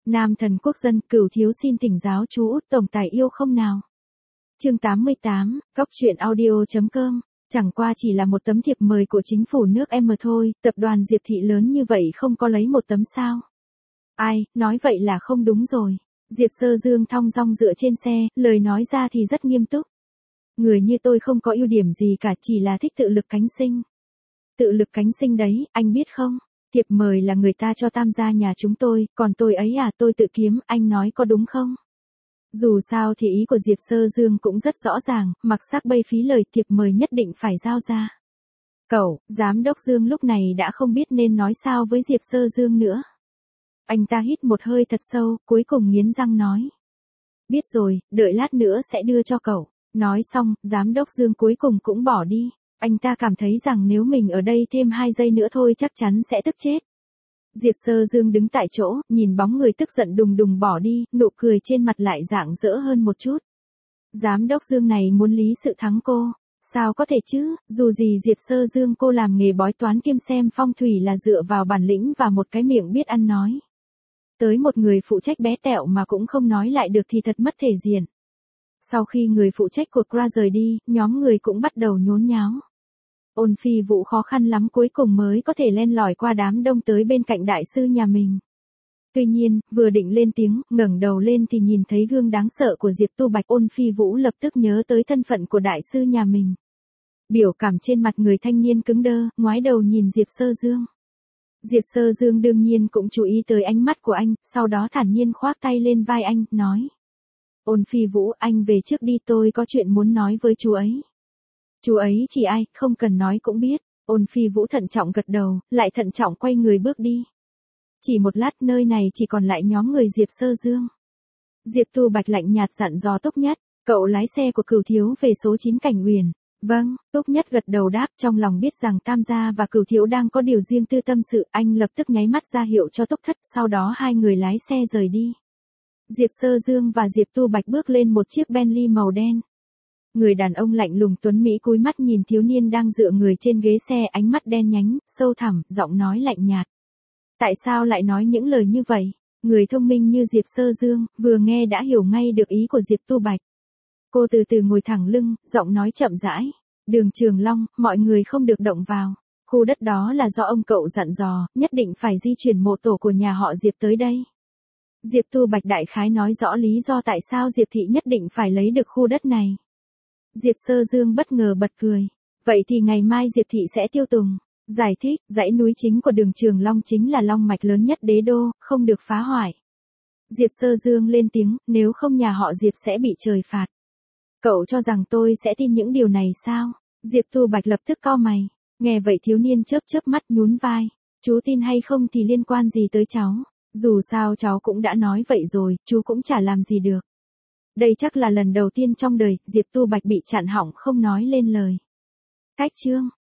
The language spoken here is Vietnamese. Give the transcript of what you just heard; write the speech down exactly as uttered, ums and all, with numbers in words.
Nam thần quốc dân, Cửu thiếu xin thỉnh giáo chú Út tổng tài yêu không nào. Chương tám mươi tám, Cóc truyện audio chấm com. Chẳng qua chỉ là một tấm thiệp mời của chính phủ nước em mà thôi, tập đoàn Diệp Thị lớn như vậy không có lấy một tấm sao. Ai, nói vậy là không đúng rồi. Diệp Sơ Dương thong dong dựa trên xe, lời nói ra thì rất nghiêm túc. Người như tôi không có ưu điểm gì cả, chỉ là thích tự lực cánh sinh. Tự lực cánh sinh đấy, anh biết không? Thiệp mời là người ta cho tam gia nhà chúng tôi, còn tôi ấy à, tôi tự kiếm, anh nói có đúng không? Dù sao thì ý của Diệp Sơ Dương cũng rất rõ ràng, mặc sắc bay phí lời, thiệp mời nhất định phải giao ra. Cậu, giám đốc Dương lúc này đã không biết nên nói sao với Diệp Sơ Dương nữa. Anh ta hít một hơi thật sâu, cuối cùng nghiến răng nói. Biết rồi, đợi lát nữa sẽ đưa cho cậu. Nói xong, giám đốc Dương cuối cùng cũng bỏ đi. Anh ta cảm thấy rằng nếu mình ở đây thêm hai giây nữa thôi chắc chắn sẽ tức chết. Diệp Sơ Dương đứng tại chỗ, nhìn bóng người tức giận đùng đùng bỏ đi, nụ cười trên mặt lại rạng rỡ hơn một chút. Giám đốc Dương này muốn lý sự thắng cô. Sao có thể chứ, dù gì Diệp Sơ Dương cô làm nghề bói toán kiêm xem phong thủy là dựa vào bản lĩnh và một cái miệng biết ăn nói. Tới một người phụ trách bé tẹo mà cũng không nói lại được thì thật mất thể diện. Sau khi người phụ trách của Kra rời đi, nhóm người cũng bắt đầu nhốn nháo. Ôn Phi Vũ khó khăn lắm cuối cùng mới có thể len lỏi qua đám đông tới bên cạnh đại sư nhà mình. Tuy nhiên, vừa định lên tiếng, ngẩng đầu lên thì nhìn thấy gương đáng sợ của Diệp Tu Bạch. Ôn Phi Vũ lập tức nhớ tới thân phận của đại sư nhà mình. Biểu cảm trên mặt người thanh niên cứng đơ, ngoái đầu nhìn Diệp Sơ Dương. Diệp Sơ Dương đương nhiên cũng chú ý tới ánh mắt của anh, sau đó thản nhiên khoác tay lên vai anh, nói. Ôn Phi Vũ, anh về trước đi, tôi có chuyện muốn nói với chú ấy. Chú ấy chỉ ai, không cần nói cũng biết. Ôn Phi Vũ thận trọng gật đầu, lại thận trọng quay người bước đi. Chỉ một lát nơi này chỉ còn lại nhóm người Diệp Sơ Dương. Diệp Tu Bạch lạnh nhạt dặn dò Túc Nhất, cậu lái xe của Cửu thiếu về số chín Cảnh Uyển. Vâng, Túc Nhất gật đầu đáp, trong lòng biết rằng Tam gia và Cửu thiếu đang có điều riêng tư tâm sự, anh lập tức nháy mắt ra hiệu cho Túc Thất, sau đó hai người lái xe rời đi. Diệp Sơ Dương và Diệp Tu Bạch bước lên một chiếc Bentley màu đen. Người đàn ông lạnh lùng tuấn mỹ cúi mắt nhìn thiếu niên đang dựa người trên ghế xe, ánh mắt đen nhánh, sâu thẳm, giọng nói lạnh nhạt. Tại sao lại nói những lời như vậy? Người thông minh như Diệp Sơ Dương, vừa nghe đã hiểu ngay được ý của Diệp Tu Bạch. Cô từ từ ngồi thẳng lưng, giọng nói chậm rãi. Đường Trường Long, mọi người không được động vào. Khu đất đó là do ông cậu dặn dò, nhất định phải di chuyển mộ tổ của nhà họ Diệp tới đây. Diệp Tu Bạch đại khái nói rõ lý do tại sao Diệp Thị nhất định phải lấy được khu đất này. Diệp Sơ Dương bất ngờ bật cười. Vậy thì ngày mai Diệp Thị sẽ tiêu tùng. Giải thích, dãy núi chính của đường Trường Long chính là long mạch lớn nhất đế đô, không được phá hoại. Diệp Sơ Dương lên tiếng, nếu không nhà họ Diệp sẽ bị trời phạt. Cậu cho rằng tôi sẽ tin những điều này sao? Diệp Tu Bạch lập tức cau mày. Nghe vậy thiếu niên chớp chớp mắt nhún vai. Chú tin hay không thì liên quan gì tới cháu? Dù sao cháu cũng đã nói vậy rồi, chú cũng chả làm gì được. Đây chắc là lần đầu tiên trong đời, Diệp Tu Bạch bị chặn họng không nói lên lời. Cách chương